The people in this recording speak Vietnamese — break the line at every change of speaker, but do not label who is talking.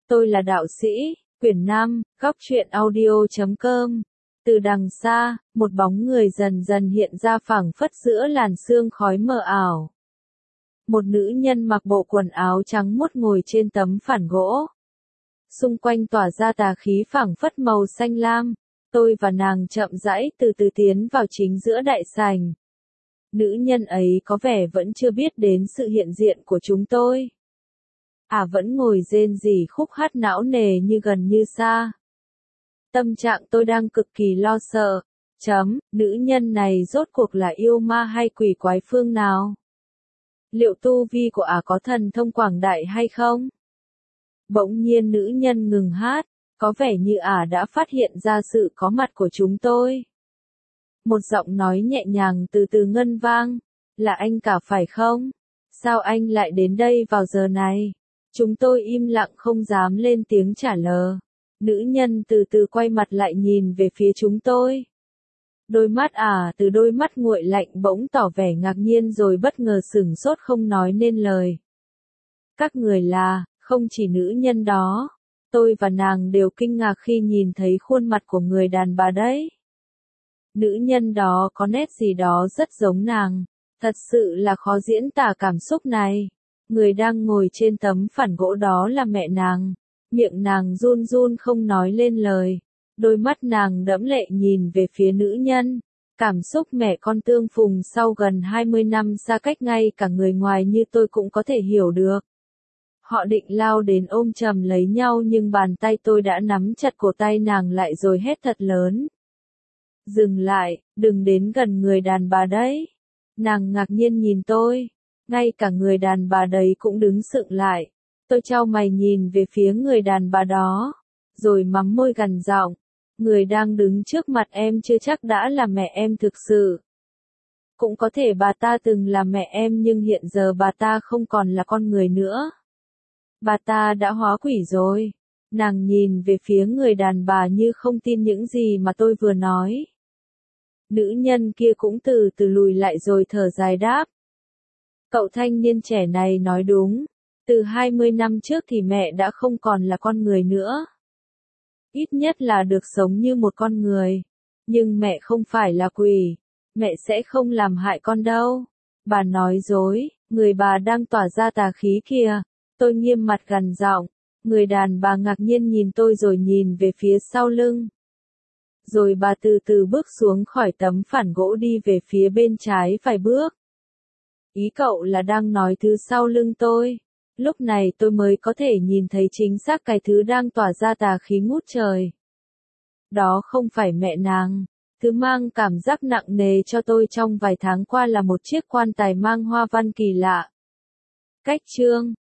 Tôi là đạo sĩ, quyển 5, góc truyện audio.com. Từ đằng xa, một bóng người dần dần hiện ra phảng phất giữa làn sương khói mờ ảo. Một nữ nhân mặc bộ quần áo trắng muốt ngồi trên tấm phản gỗ. Xung quanh tỏa ra tà khí phảng phất màu xanh lam. Tôi và nàng chậm rãi từ từ tiến vào chính giữa đại sảnh. Nữ nhân ấy có vẻ vẫn chưa biết đến sự hiện diện của chúng tôi. Vẫn ngồi rên rỉ khúc hát não nề như gần như xa. Tâm trạng tôi đang cực kỳ lo sợ. Nữ nhân này rốt cuộc là yêu ma hay quỷ quái phương nào? Liệu tu vi của có thần thông quảng đại hay không? Bỗng nhiên nữ nhân ngừng hát, có vẻ như đã phát hiện ra sự có mặt của chúng tôi. Một giọng nói nhẹ nhàng từ từ ngân vang, là anh cả phải không? Sao anh lại đến đây vào giờ này? Chúng tôi im lặng không dám lên tiếng trả lời. Nữ nhân từ từ quay mặt lại nhìn về phía chúng tôi. Đôi mắt từ đôi mắt nguội lạnh bỗng tỏ vẻ ngạc nhiên rồi bất ngờ sửng sốt không nói nên lời. Các người là, không chỉ nữ nhân đó. Tôi và nàng đều kinh ngạc khi nhìn thấy khuôn mặt của người đàn bà đấy. Nữ nhân đó có nét gì đó rất giống nàng. Thật sự là khó diễn tả cảm xúc này. Người đang ngồi trên tấm phản gỗ đó là mẹ nàng. Miệng nàng run run không nói lên lời. Đôi mắt nàng đẫm lệ nhìn về phía nữ nhân. Cảm xúc mẹ con tương phùng sau gần 20 năm xa cách ngay cả người ngoài như tôi cũng có thể hiểu được. Họ định lao đến ôm chầm lấy nhau nhưng bàn tay tôi đã nắm chặt cổ tay nàng lại rồi hét thật lớn. Dừng lại, đừng đến gần người đàn bà đấy. Nàng ngạc nhiên nhìn tôi. Ngay cả người đàn bà đấy cũng đứng sững lại. Tôi chau mày nhìn về phía người đàn bà đó. Rồi mắm môi gằn giọng. Người đang đứng trước mặt em chưa chắc đã là mẹ em thực sự. Cũng có thể bà ta từng là mẹ em nhưng hiện giờ bà ta không còn là con người nữa. Bà ta đã hóa quỷ rồi. Nàng nhìn về phía người đàn bà như không tin những gì mà tôi vừa nói. Nữ nhân kia cũng từ từ lùi lại rồi thở dài đáp. Cậu thanh niên trẻ này nói đúng. Từ 20 năm trước thì mẹ đã không còn là con người nữa. Ít nhất là được sống như một con người. Nhưng mẹ không phải là quỷ. Mẹ sẽ không làm hại con đâu. Bà nói dối, người bà đang tỏa ra tà khí kìa. Tôi nghiêm mặt gằn giọng. Người đàn bà ngạc nhiên nhìn tôi rồi nhìn về phía sau lưng. Rồi bà từ từ bước xuống khỏi tấm phản gỗ đi về phía bên trái vài bước. Ý cậu là đang nói thứ sau lưng tôi. Lúc này tôi mới có thể nhìn thấy chính xác cái thứ đang tỏa ra tà khí ngút trời. Đó không phải mẹ nàng. Thứ mang cảm giác nặng nề cho tôi trong vài tháng qua là một chiếc quan tài mang hoa văn kỳ lạ. Cách chương